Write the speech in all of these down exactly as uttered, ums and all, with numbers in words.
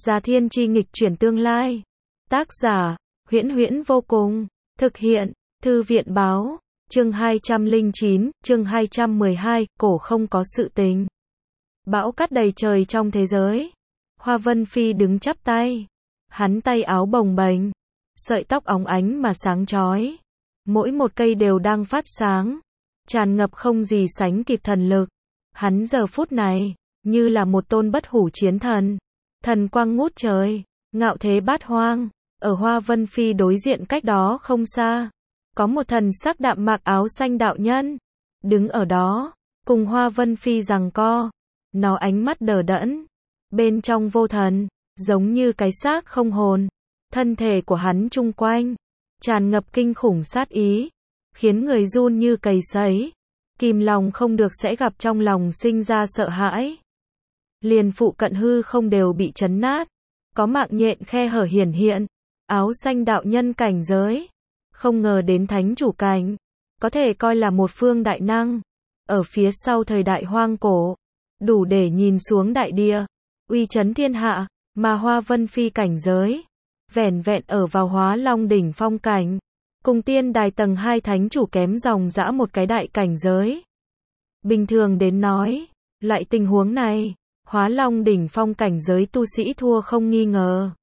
Già Thiên Chi nghịch chuyển tương lai. Tác giả, Huyễn Huyễn vô cùng. Thực hiện, Thư viện báo. Chương hai trăm lẻ chín, chương hai trăm mười hai, cổ không có sự tình. Bão cát đầy trời trong thế giới. Hoa Vân Phi đứng chắp tay. Hắn tay áo bồng bềnh, sợi tóc óng ánh mà sáng chói. Mỗi một cây đều đang phát sáng, tràn ngập không gì sánh kịp thần lực. Hắn giờ phút này, như là một tôn bất hủ chiến thần. Thần quang ngút trời, ngạo thế bát hoang. Ở Hoa Vân Phi đối diện cách đó không xa, có một thần sắc đạm mạc áo xanh đạo nhân. Đứng ở đó, cùng Hoa Vân Phi giằng co. Nó ánh mắt đờ đẫn, bên trong vô thần, giống như cái xác không hồn. Thân thể của hắn chung quanh, tràn ngập kinh khủng sát ý, khiến người run như cầy sấy. Kìm lòng không được sẽ gặp trong lòng sinh ra sợ hãi. Liền phụ cận hư không đều bị chấn nát. Có mạng nhện khe hở hiển hiện. Áo xanh đạo nhân cảnh giới. Không ngờ đến thánh chủ cảnh. Có thể coi là một phương đại năng. Ở phía sau thời đại hoang cổ. Đủ để nhìn xuống đại địa. Uy chấn thiên hạ. Mà Hoa Vân Phi cảnh giới. Vẻn vẹn ở vào Hóa Long đỉnh phong cảnh. Cùng tiên đài tầng hai thánh chủ kém dòng dã một cái đại cảnh giới. Bình thường đến nói, loại tình huống này, Hóa Long đỉnh phong cảnh giới tu sĩ thua không nghi ngờ.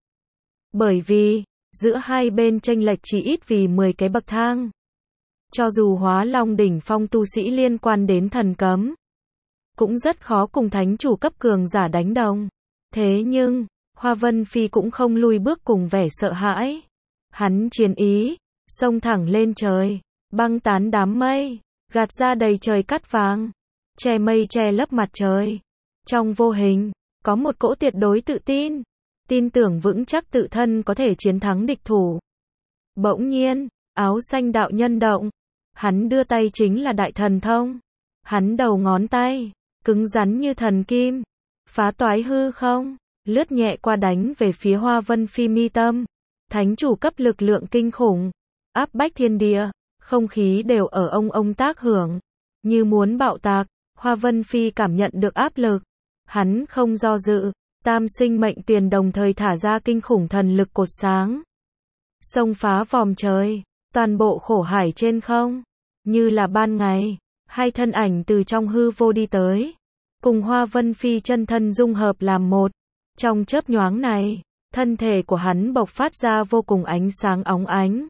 Bởi vì, giữa hai bên chênh lệch chỉ ít vì mười cái bậc thang. Cho dù Hóa Long đỉnh phong tu sĩ liên quan đến thần cấm, cũng rất khó cùng thánh chủ cấp cường giả đánh đồng. Thế nhưng, Hoa Vân Phi cũng không lùi bước cùng vẻ sợ hãi. Hắn chiến ý, xông thẳng lên trời, băng tán đám mây, gạt ra đầy trời cát vàng, che mây che lấp mặt trời. Trong vô hình, có một cỗ tuyệt đối tự tin, tin tưởng vững chắc tự thân có thể chiến thắng địch thủ. Bỗng nhiên, áo xanh đạo nhân động, hắn đưa tay chính là đại thần thông. Hắn đầu ngón tay, cứng rắn như thần kim, phá toái hư không, lướt nhẹ qua đánh về phía Hoa Vân Phi mi tâm. Thánh chủ cấp lực lượng kinh khủng, áp bách thiên địa, không khí đều ở ông ông tác hưởng, như muốn bạo tạc. Hoa Vân Phi cảm nhận được áp lực, hắn không do dự, tam sinh mệnh tuyền đồng thời thả ra kinh khủng thần lực cột sáng, xông phá vòm trời, toàn bộ khổ hải trên không, như là ban ngày, hai thân ảnh từ trong hư vô đi tới, cùng Hoa Vân Phi chân thân dung hợp làm một. Trong chớp nhoáng này, thân thể của hắn bộc phát ra vô cùng ánh sáng óng ánh.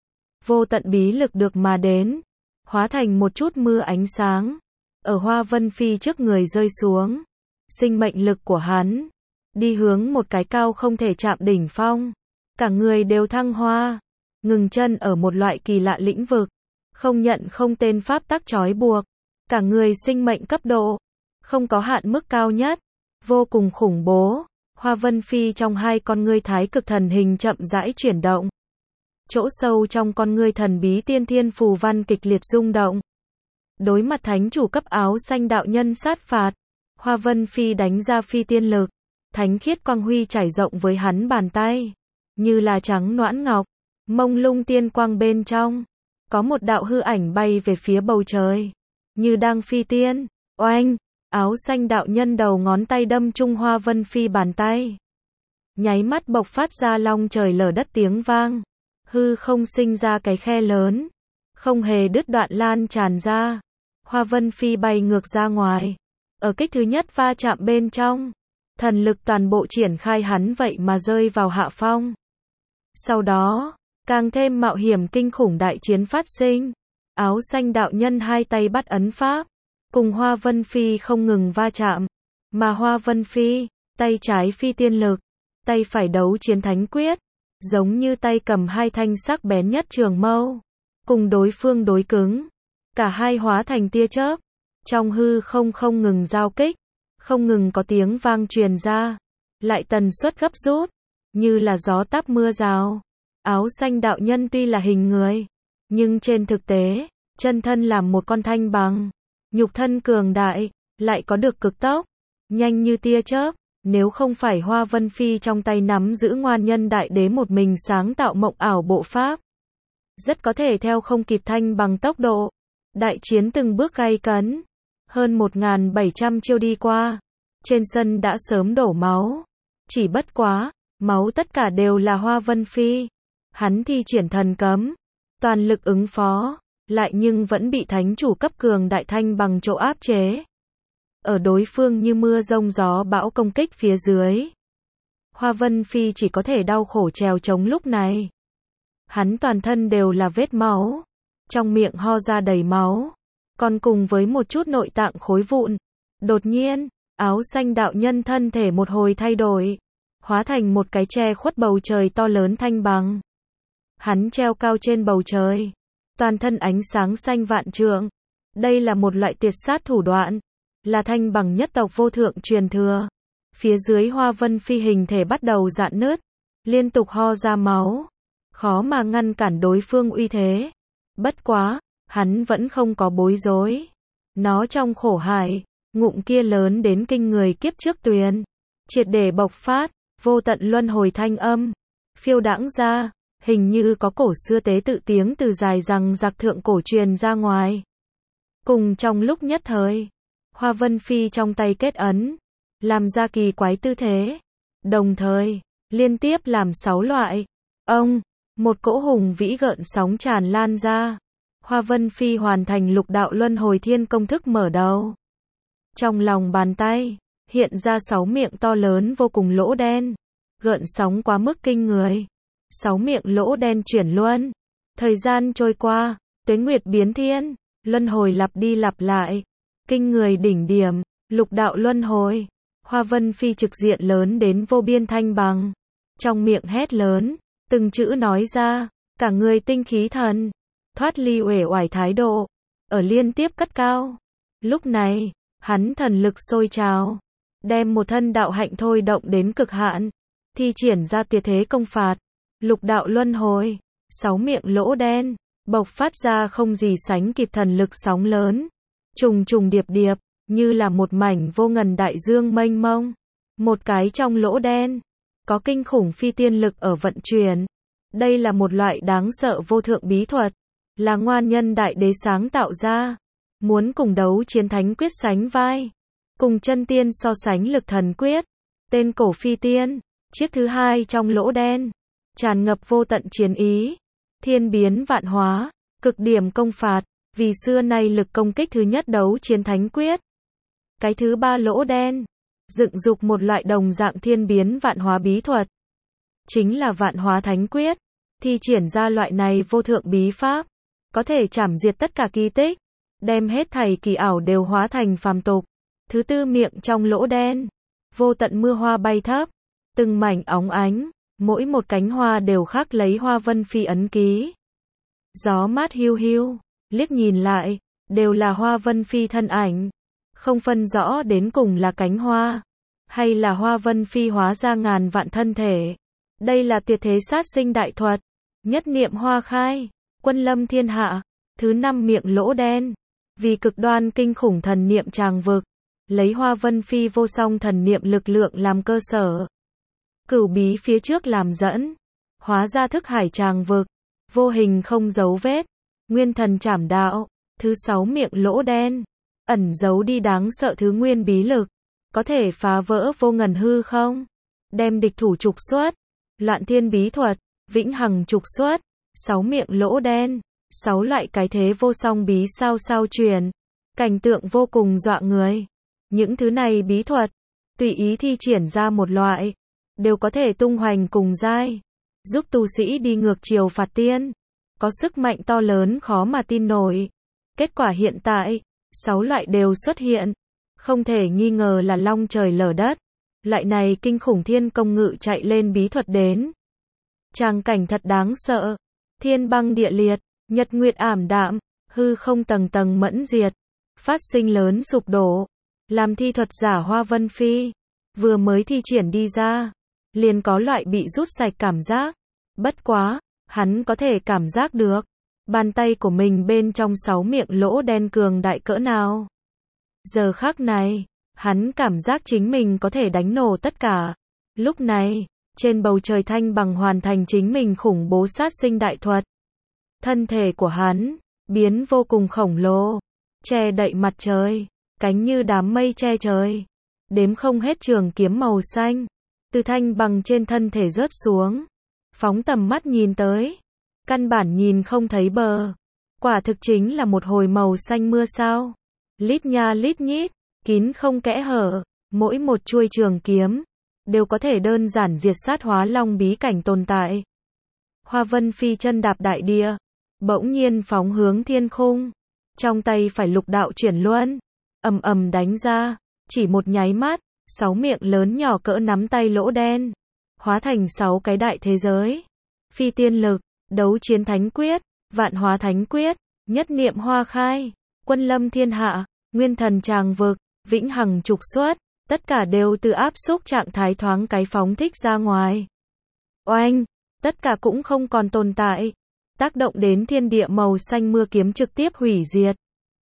Vô tận bí lực được mà đến, hóa thành một chút mưa ánh sáng, ở Hoa Vân Phi trước người rơi xuống. Sinh mệnh lực của hắn, đi hướng một cái cao không thể chạm đỉnh phong. Cả người đều thăng hoa, ngừng chân ở một loại kỳ lạ lĩnh vực, không nhận không tên pháp tắc trói buộc. Cả người sinh mệnh cấp độ, không có hạn mức cao nhất, vô cùng khủng bố. Hoa Vân Phi trong hai con ngươi thái cực thần hình chậm rãi chuyển động. Chỗ sâu trong con ngươi thần bí tiên thiên phù văn kịch liệt rung động. Đối mặt thánh chủ cấp áo xanh đạo nhân sát phạt, Hoa Vân Phi đánh ra phi tiên lực, thánh khiết quang huy trải rộng với hắn bàn tay, như là trắng noãn ngọc, mông lung tiên quang bên trong, có một đạo hư ảnh bay về phía bầu trời, như đang phi tiên. Oanh, áo xanh đạo nhân đầu ngón tay đâm trúng Hoa Vân Phi bàn tay, nháy mắt bộc phát ra long trời lở đất tiếng vang, hư không sinh ra cái khe lớn, không hề đứt đoạn lan tràn ra. Hoa Vân Phi bay ngược ra ngoài, ở kích thứ nhất va chạm bên trong, thần lực toàn bộ triển khai hắn vậy mà rơi vào hạ phong. Sau đó, càng thêm mạo hiểm kinh khủng đại chiến phát sinh. Áo xanh đạo nhân hai tay bắt ấn pháp, cùng Hoa Vân Phi không ngừng va chạm, mà Hoa Vân Phi, tay trái phi tiên lực, tay phải đấu chiến thánh quyết, giống như tay cầm hai thanh sắc bén nhất trường mâu, cùng đối phương đối cứng. Cả hai hóa thành tia chớp, trong hư không không ngừng giao kích, không ngừng có tiếng vang truyền ra, lại tần suất gấp rút, như là gió táp mưa rào. Áo xanh đạo nhân tuy là hình người, nhưng trên thực tế, chân thân làm một con thanh bằng, nhục thân cường đại, lại có được cực tốc, nhanh như tia chớp. Nếu không phải Hoa Vân Phi trong tay nắm giữ Ngoan Nhân Đại Đế một mình sáng tạo mộng ảo bộ pháp, rất có thể theo không kịp thanh bằng tốc độ. Đại chiến từng bước gay cấn, hơn một nghìn bảy trăm chiêu đi qua, trên sân đã sớm đổ máu, Chỉ bất quá, máu tất cả đều là Hoa Vân Phi. Hắn thi triển thần cấm, toàn lực ứng phó, lại nhưng vẫn bị thánh chủ cấp cường đại thanh bằng chỗ áp chế. Ở đối phương như mưa rông gió bão công kích phía dưới, Hoa Vân Phi chỉ có thể đau khổ trèo chống lúc này. Hắn toàn thân đều là vết máu, trong miệng ho ra đầy máu, còn cùng với một chút nội tạng khối vụn. Đột nhiên, áo xanh đạo nhân thân thể một hồi thay đổi, hóa thành một cái che khuất bầu trời to lớn thanh bằng. Hắn treo cao trên bầu trời, toàn thân ánh sáng xanh vạn trượng. Đây là một loại tuyệt sát thủ đoạn, là thanh bằng nhất tộc vô thượng truyền thừa. Phía dưới Hoa Vân Phi hình thể bắt đầu rạn nứt, liên tục ho ra máu, khó mà ngăn cản đối phương uy thế. Bất quá, hắn vẫn không có bối rối. Nó trong khổ hải, ngụm kia lớn đến kinh người kiếp trước tuyền, triệt để bộc phát, vô tận luân hồi thanh âm, phiêu đãng ra, hình như có cổ xưa tế tự tiếng từ dài rằng giặc thượng cổ truyền ra ngoài. Cùng trong lúc nhất thời, Hoa Vân Phi trong tay kết ấn, làm ra kỳ quái tư thế, đồng thời, liên tiếp làm sáu loại. Ông, một cỗ hùng vĩ gợn sóng tràn lan ra. Hoa Vân Phi hoàn thành lục đạo luân hồi thiên công thức mở đầu. Trong lòng bàn tay, hiện ra sáu miệng to lớn vô cùng lỗ đen. Gợn sóng quá mức kinh người. Sáu miệng lỗ đen chuyển luân. Thời gian trôi qua, tuế nguyệt biến thiên, luân hồi lặp đi lặp lại. Kinh người đỉnh điểm, lục đạo luân hồi. Hoa Vân Phi trực diện lớn đến vô biên thanh bằng. Trong miệng hét lớn, từng chữ nói ra, cả người tinh khí thần, thoát ly uể oải thái độ, ở liên tiếp cất cao. Lúc này, hắn thần lực sôi trào, đem một thân đạo hạnh thôi động đến cực hạn, thi triển ra tuyệt thế công phạt, lục đạo luân hồi, sáu miệng lỗ đen, bộc phát ra không gì sánh kịp thần lực sóng lớn, trùng trùng điệp điệp, như là một mảnh vô ngần đại dương mênh mông. Một cái trong lỗ đen, có kinh khủng phi tiên lực ở vận chuyển. Đây là một loại đáng sợ vô thượng bí thuật, là ngoan nhân đại đế sáng tạo ra. Muốn cùng đấu chiến thánh quyết sánh vai, cùng chân tiên so sánh lực thần quyết. Tên cổ phi tiên, chiếc thứ hai trong lỗ đen, tràn ngập vô tận chiến ý, thiên biến vạn hóa, cực điểm công phạt, vì xưa nay lực công kích thứ nhất đấu chiến thánh quyết. Cái thứ ba lỗ đen, dựng dục một loại đồng dạng thiên biến vạn hóa bí thuật, chính là vạn hóa thánh quyết. Thi triển ra loại này vô thượng bí pháp, có thể chảm diệt tất cả kỳ tích, đem hết thảy kỳ ảo đều hóa thành phàm tục. Thứ tư miệng trong lỗ đen, vô tận mưa hoa bay thấp, từng mảnh óng ánh, mỗi một cánh hoa đều khắc lấy Hoa Vân Phi ấn ký. Gió mát hiu hiu, liếc nhìn lại, đều là Hoa Vân Phi thân ảnh, không phân rõ đến cùng là cánh hoa, hay là Hoa Vân Phi hóa ra ngàn vạn thân thể. Đây là tuyệt thế sát sinh đại thuật, nhất niệm hoa khai, quân lâm thiên hạ. Thứ năm miệng lỗ đen, vì cực đoan kinh khủng thần niệm tràng vực, lấy Hoa Vân Phi vô song thần niệm lực lượng làm cơ sở, cửu bí phía trước làm dẫn, hóa ra thức hải tràng vực, vô hình không dấu vết, nguyên thần trảm đạo. Thứ sáu miệng lỗ đen, ẩn giấu đi đáng sợ thứ nguyên bí lực, có thể phá vỡ vô ngần hư không, đem địch thủ trục xuất. Loạn thiên bí thuật, vĩnh hằng trục xuất. Sáu miệng lỗ đen, sáu loại cái thế vô song bí sao sao truyền, cảnh tượng vô cùng dọa người. Những thứ này bí thuật, tùy ý thi triển ra một loại, đều có thể tung hoành cùng giai, giúp tu sĩ đi ngược chiều phạt tiên, có sức mạnh to lớn khó mà tin nổi. Kết quả hiện tại, sáu loại đều xuất hiện, không thể nghi ngờ là long trời lở đất. Loại này kinh khủng thiên công ngự chạy lên bí thuật đến. Tràng cảnh thật đáng sợ, thiên băng địa liệt, nhật nguyệt ảm đạm, hư không tầng tầng mẫn diệt, phát sinh lớn sụp đổ. Làm thi thuật giả Hoa Vân Phi, vừa mới thi triển đi ra, liền có loại bị rút sạch cảm giác. Bất quá, hắn có thể cảm giác được, bàn tay của mình bên trong sáu miệng lỗ đen cường đại cỡ nào. Giờ khắc này, hắn cảm giác chính mình có thể đánh nổ tất cả. Lúc này, trên bầu trời thanh bằng hoàn thành chính mình khủng bố sát sinh đại thuật. Thân thể của hắn, biến vô cùng khổng lồ, che đậy mặt trời, cánh như đám mây che trời. Đếm không hết trường kiếm màu xanh, từ thanh bằng trên thân thể rớt xuống. Phóng tầm mắt nhìn tới, căn bản nhìn không thấy bờ. Quả thực chính là một hồi màu xanh mưa sao. Lít nha lít nhít, kín không kẽ hở, mỗi một chuôi trường kiếm đều có thể đơn giản diệt sát Hóa Long bí cảnh tồn tại. Hoa Vân Phi chân đạp đại địa, bỗng nhiên phóng hướng thiên khung, trong tay phải lục đạo chuyển luân, ầm ầm đánh ra, chỉ một nháy mắt, sáu miệng lớn nhỏ cỡ nắm tay lỗ đen, hóa thành sáu cái đại thế giới. Phi tiên lực, đấu chiến thánh quyết, vạn hóa thánh quyết, nhất niệm hoa khai, quân lâm thiên hạ, nguyên thần tràng vực, vĩnh hằng trục xuất, tất cả đều từ áp xúc trạng thái thoáng cái phóng thích ra ngoài. Oanh, tất cả cũng không còn tồn tại, tác động đến thiên địa màu xanh mưa kiếm trực tiếp hủy diệt.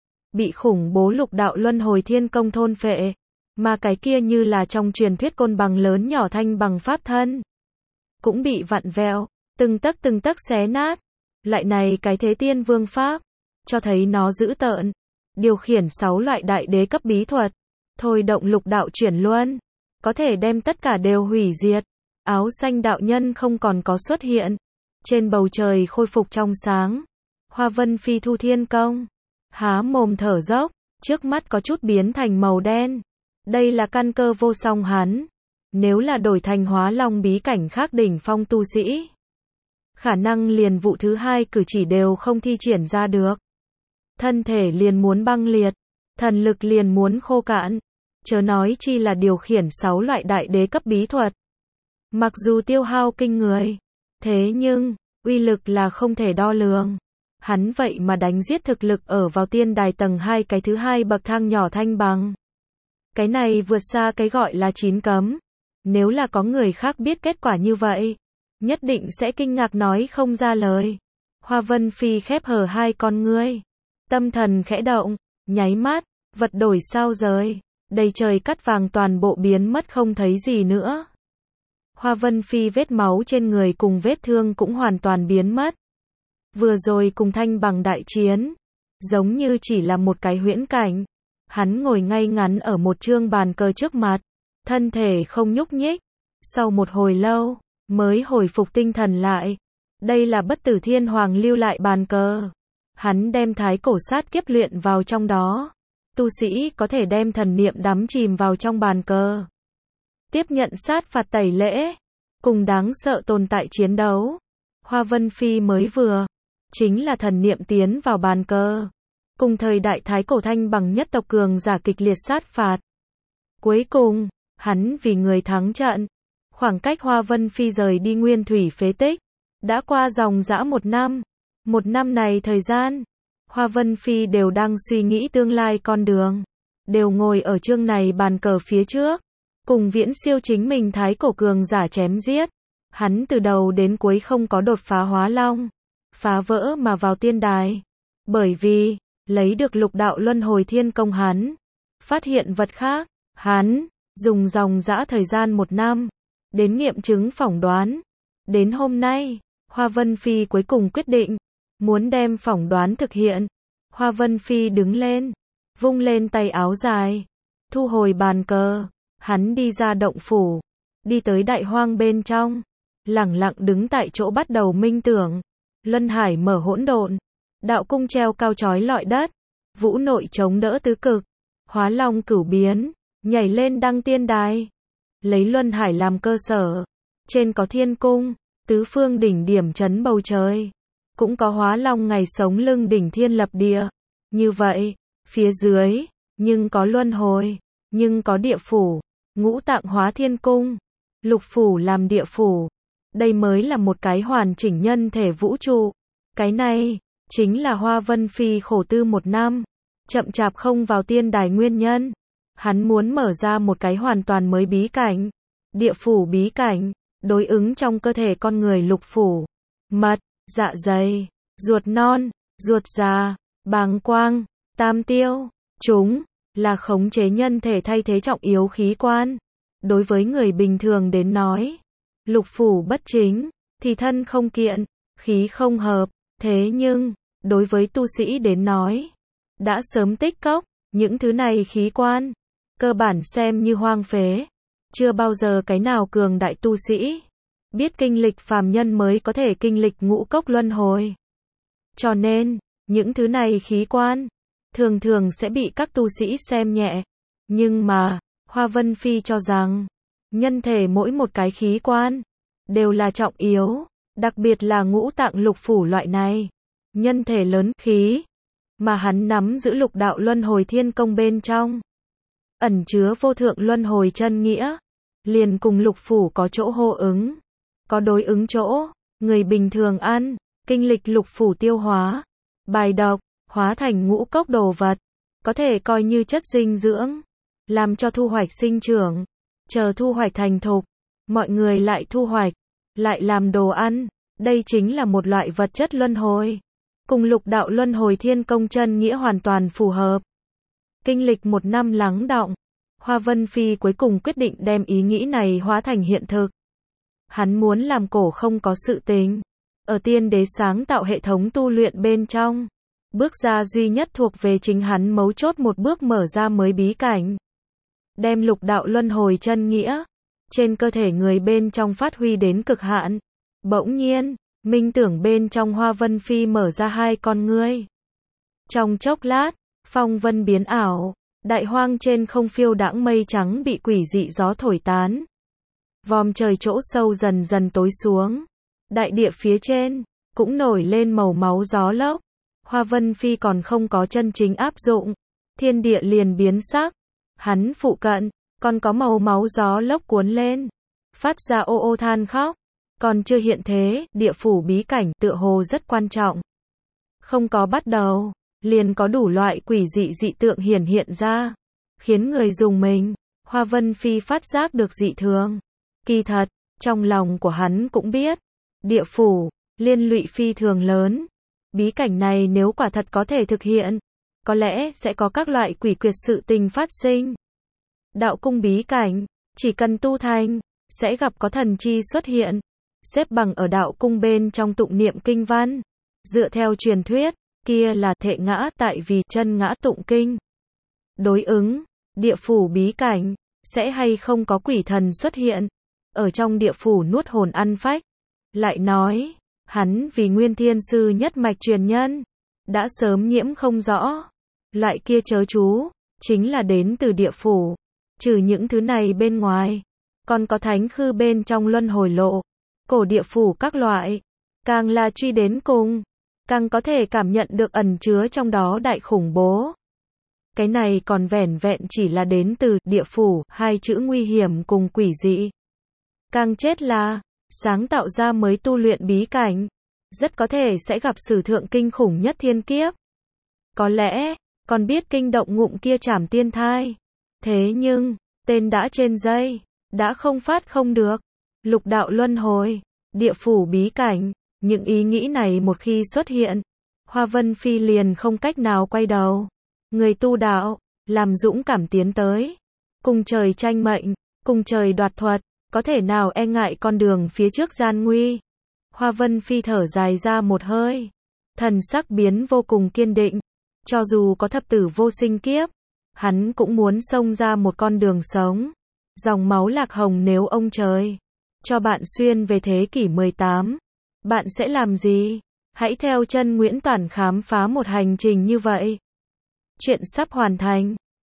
Bị khủng bố lục đạo luân hồi thiên công thôn phệ, mà cái kia như là trong truyền thuyết côn bằng lớn nhỏ thanh bằng pháp thân, cũng bị vặn vẹo, từng tấc từng tấc xé nát. Lại này cái thế tiên vương pháp, cho thấy nó dữ tợn, điều khiển sáu loại đại đế cấp bí thuật, thôi động lục đạo chuyển luân, có thể đem tất cả đều hủy diệt. Áo xanh đạo nhân không còn có xuất hiện, trên bầu trời khôi phục trong sáng. Hoa Vân Phi thu thiên công, há mồm thở dốc, trước mắt có chút biến thành màu đen. Đây là căn cơ vô song hắn, nếu là đổi thành Hóa Long bí cảnh khác đỉnh phong tu sĩ, khả năng liền vụ thứ hai cử chỉ đều không thi triển ra được. Thân thể liền muốn băng liệt, thần lực liền muốn khô cạn, chớ nói chi là điều khiển sáu loại đại đế cấp bí thuật. Mặc dù tiêu hao kinh người, thế nhưng, uy lực là không thể đo lường. Hắn vậy mà đánh giết thực lực ở vào tiên đài tầng hai cái thứ hai bậc thang nhỏ thanh bằng. Cái này vượt xa cái gọi là chín cấm. Nếu là có người khác biết kết quả như vậy, nhất định sẽ kinh ngạc nói không ra lời. Hoa Vân Phi khép hờ hai con ngươi, tâm thần khẽ động, nháy mắt, vật đổi sao rời, đầy trời cắt vàng toàn bộ biến mất không thấy gì nữa. Hoa Vân Phi vết máu trên người cùng vết thương cũng hoàn toàn biến mất. Vừa rồi cùng thanh bằng đại chiến, giống như chỉ là một cái huyễn cảnh. Hắn ngồi ngay ngắn ở một trương bàn cờ trước mặt, thân thể không nhúc nhích. Sau một hồi lâu, mới hồi phục tinh thần lại. Đây là Bất Tử Thiên Hoàng lưu lại bàn cờ. Hắn đem thái cổ sát kiếp luyện vào trong đó. Tu sĩ có thể đem thần niệm đắm chìm vào trong bàn cờ, tiếp nhận sát phạt tẩy lễ, cùng đáng sợ tồn tại chiến đấu. Hoa Vân Phi mới vừa, chính là thần niệm tiến vào bàn cờ, cùng thời đại thái cổ thanh bằng nhất tộc cường giả kịch liệt sát phạt. Cuối cùng, hắn vì người thắng trận. Khoảng cách Hoa Vân Phi rời đi nguyên thủy phế tích, đã qua dòng dã một năm. Một năm này thời gian, Hoa Vân Phi đều đang suy nghĩ tương lai con đường, đều ngồi ở chương này bàn cờ phía trước, cùng viễn siêu chính mình thái cổ cường giả chém giết. Hắn từ đầu đến cuối không có đột phá Hóa Long, phá vỡ mà vào tiên đài. Bởi vì, lấy được lục đạo luân hồi thiên công hắn, phát hiện vật khác, hắn, dùng dòng dã thời gian một năm, đến nghiệm chứng phỏng đoán. Đến hôm nay, Hoa Vân Phi cuối cùng quyết định, muốn đem phỏng đoán thực hiện. Hoa Vân Phi đứng lên, vung lên tay áo dài, thu hồi bàn cờ, hắn đi ra động phủ, đi tới đại hoang bên trong, lẳng lặng đứng tại chỗ bắt đầu minh tưởng. Luân hải mở hỗn độn, đạo cung treo cao chói lọi đất, vũ nội chống đỡ tứ cực, Hóa Long cửu biến, nhảy lên đăng tiên đài, lấy luân hải làm cơ sở, trên có thiên cung, tứ phương đỉnh điểm chấn bầu trời, cũng có Hóa Long ngày sống lưng đỉnh thiên lập địa. Như vậy, phía dưới, nhưng có luân hồi, nhưng có địa phủ, ngũ tạng hóa thiên cung, lục phủ làm địa phủ. Đây mới là một cái hoàn chỉnh nhân thể vũ trụ. Cái này, chính là Hoa Vân Phi khổ tư một năm, chậm chạp không vào tiên đài nguyên nhân. Hắn muốn mở ra một cái hoàn toàn mới bí cảnh, địa phủ bí cảnh, đối ứng trong cơ thể con người lục phủ, mật, dạ dày, ruột non, ruột già, bàng quang, tam tiêu, chúng là khống chế nhân thể thay thế trọng yếu khí quan. Đối với người bình thường đến nói, lục phủ bất chính, thì thân không kiện, khí không hợp. Thế nhưng, đối với tu sĩ đến nói, đã sớm tích cốc, những thứ này khí quan, cơ bản xem như hoang phế. Chưa bao giờ cái nào cường đại tu sĩ biết kinh lịch phàm nhân mới có thể kinh lịch ngũ cốc luân hồi. Cho nên, những thứ này khí quan, thường thường sẽ bị các tu sĩ xem nhẹ. Nhưng mà, Hoa Vân Phi cho rằng, nhân thể mỗi một cái khí quan, đều là trọng yếu, đặc biệt là ngũ tạng lục phủ loại này. Nhân thể lớn khí, mà hắn nắm giữ lục đạo luân hồi thiên công bên trong. Ẩn chứa vô thượng luân hồi chân nghĩa, liền cùng lục phủ có chỗ hô ứng, có đối ứng chỗ. Người bình thường ăn, kinh lịch lục phủ tiêu hóa, bài độc, hóa thành ngũ cốc đồ vật, có thể coi như chất dinh dưỡng, làm cho thu hoạch sinh trưởng, chờ thu hoạch thành thục, mọi người lại thu hoạch, lại làm đồ ăn, đây chính là một loại vật chất luân hồi, cùng lục đạo luân hồi thiên công chân nghĩa hoàn toàn phù hợp. Kinh lịch một năm lắng đọng, Hoa Vân Phi cuối cùng quyết định đem ý nghĩ này hóa thành hiện thực. Hắn muốn làm cổ không có sự tình, ở tiên đế sáng tạo hệ thống tu luyện bên trong, bước ra duy nhất thuộc về chính hắn mấu chốt một bước mở ra mới bí cảnh. Đem lục đạo luân hồi chân nghĩa, trên cơ thể người bên trong phát huy đến cực hạn. Bỗng nhiên, minh tưởng bên trong Hoa Vân Phi mở ra hai con ngươi. Trong chốc lát, phong vân biến ảo, đại hoang trên không phiêu đãng mây trắng bị quỷ dị gió thổi tán. Vòm trời chỗ sâu dần dần tối xuống. Đại địa phía trên, cũng nổi lên màu máu gió lốc. Hoa Vân Phi còn không có chân chính áp dụng, thiên địa liền biến sắc. Hắn phụ cận, còn có màu máu gió lốc cuốn lên, phát ra ô ô than khóc. Còn chưa hiện thế, địa phủ bí cảnh tựa hồ rất quan trọng. Không có bắt đầu, liền có đủ loại quỷ dị dị tượng hiển hiện ra, khiến người dùng mình. Hoa Vân Phi phát giác được dị thường. Kỳ thật, trong lòng của hắn cũng biết, địa phủ, liên lụy phi thường lớn. Bí cảnh này nếu quả thật có thể thực hiện, có lẽ sẽ có các loại quỷ quyệt sự tình phát sinh. Đạo cung bí cảnh, chỉ cần tu thành, sẽ gặp có thần chi xuất hiện, xếp bằng ở đạo cung bên trong tụng niệm kinh văn. Dựa theo truyền thuyết, kia là thệ ngã tại vì chân ngã tụng kinh. Đối ứng, địa phủ bí cảnh, sẽ hay không có quỷ thần xuất hiện, ở trong địa phủ nuốt hồn ăn phách. Lại nói, hắn vì Nguyên Thiên Sư nhất mạch truyền nhân, đã sớm nhiễm không rõ. Loại kia chớ chú, chính là đến từ địa phủ. Trừ những thứ này bên ngoài, còn có thánh khư bên trong luân hồi lộ, cổ địa phủ các loại. Càng là truy đến cùng, càng có thể cảm nhận được ẩn chứa trong đó đại khủng bố. Cái này còn vẻn vẹn chỉ là đến từ địa phủ, hai chữ nguy hiểm cùng quỷ dị. Càng chết là, sáng tạo ra mới tu luyện bí cảnh, rất có thể sẽ gặp sử thượng kinh khủng nhất thiên kiếp. Có lẽ, còn biết kinh động ngụm kia trảm tiên thai. Thế nhưng, tên đã trên dây, đã không phát không được. Lục đạo luân hồi, địa phủ bí cảnh, những ý nghĩ này một khi xuất hiện, Hoa Vân Phi liền không cách nào quay đầu. Người tu đạo, làm dũng cảm tiến tới, cùng trời tranh mệnh, cùng trời đoạt thuật, có thể nào e ngại con đường phía trước gian nguy. Hoa Vân Phi thở dài ra một hơi, thần sắc biến vô cùng kiên định. Cho dù có thập tử vô sinh kiếp, hắn cũng muốn xông ra một con đường sống. Dòng máu lạc hồng nếu ông trời cho bạn xuyên về thế kỷ mười tám, bạn sẽ làm gì? Hãy theo chân Nguyễn Toản khám phá một hành trình như vậy. Chuyện sắp hoàn thành.